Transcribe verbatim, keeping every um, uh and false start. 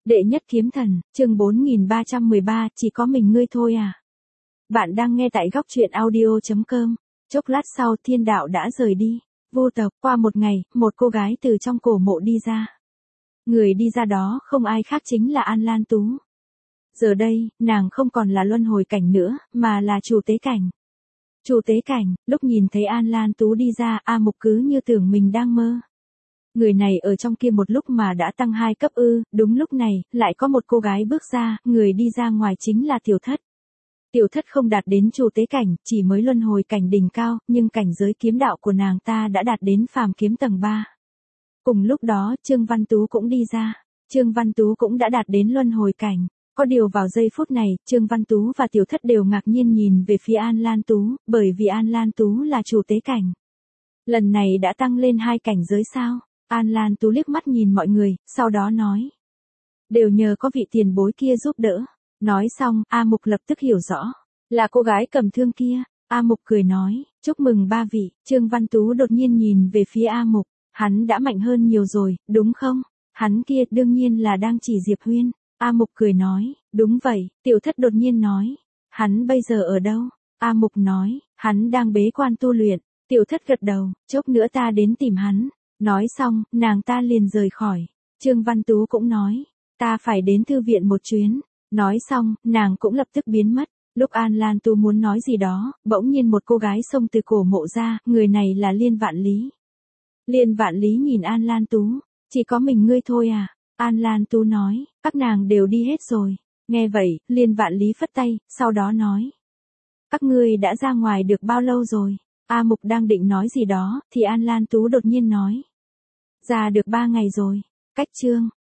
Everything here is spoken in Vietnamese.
Đệ nhất kiếm thần, chương bốn nghìn ba trăm mười ba, chỉ có mình ngươi thôi à? Bạn đang nghe tại góc truyện audio chấm com. Chốc lát sau thiên đạo đã rời đi. Vô tộc, qua một ngày, một cô gái từ trong cổ mộ đi ra. Người đi ra đó không ai khác chính là An Lan Tú. Giờ đây, nàng không còn là luân hồi cảnh nữa, mà là chủ tế cảnh. Chủ tế cảnh, lúc nhìn thấy An Lan Tú đi ra, A Mục cứ như tưởng mình đang mơ. Người này ở trong kia một lúc mà đã tăng hai cấp ư, đúng lúc này, lại có một cô gái bước ra, người đi ra ngoài chính là Tiểu Thất. Tiểu Thất không đạt đến chủ tế cảnh, chỉ mới luân hồi cảnh đỉnh cao, nhưng cảnh giới kiếm đạo của nàng ta đã đạt đến phàm kiếm tầng ba. Cùng lúc đó, Trương Văn Tú cũng đi ra. Trương Văn Tú cũng đã đạt đến luân hồi cảnh. Có điều vào giây phút này, Trương Văn Tú và Tiểu Thất đều ngạc nhiên nhìn về phía An Lan Tú, bởi vì An Lan Tú là chủ tế cảnh. Lần này đã tăng lên hai cảnh giới sao? An Lan Tú liếc mắt nhìn mọi người, sau đó nói. Đều nhờ có vị tiền bối kia giúp đỡ. Nói xong, A Mục lập tức hiểu rõ. Là cô gái cầm thương kia. A Mục cười nói, chúc mừng ba vị. Trương Văn Tú đột nhiên nhìn về phía A Mục. Hắn đã mạnh hơn nhiều rồi, đúng không? Hắn kia đương nhiên là đang chỉ Diệp Huyên. A Mục cười nói, đúng vậy. Tiểu Thất đột nhiên nói. Hắn bây giờ ở đâu? A Mục nói, hắn đang bế quan tu luyện. Tiểu Thất gật đầu, chốc nữa ta đến tìm hắn. Nói xong, nàng ta liền rời khỏi. Trương Văn Tú cũng nói, ta phải đến thư viện một chuyến. Nói xong, nàng cũng lập tức biến mất. Lúc An Lan Tú muốn nói gì đó, bỗng nhiên một cô gái xông từ cổ mộ ra, người này là Liên Vạn Lý. Liên Vạn Lý nhìn An Lan Tú, chỉ có mình ngươi thôi à? An Lan Tú nói, các nàng đều đi hết rồi. Nghe vậy, Liên Vạn Lý phất tay, sau đó nói. Các ngươi đã ra ngoài được bao lâu rồi? A Mục đang định nói gì đó, thì An Lan Tú đột nhiên nói. Ra được ba ngày rồi. Cách chương.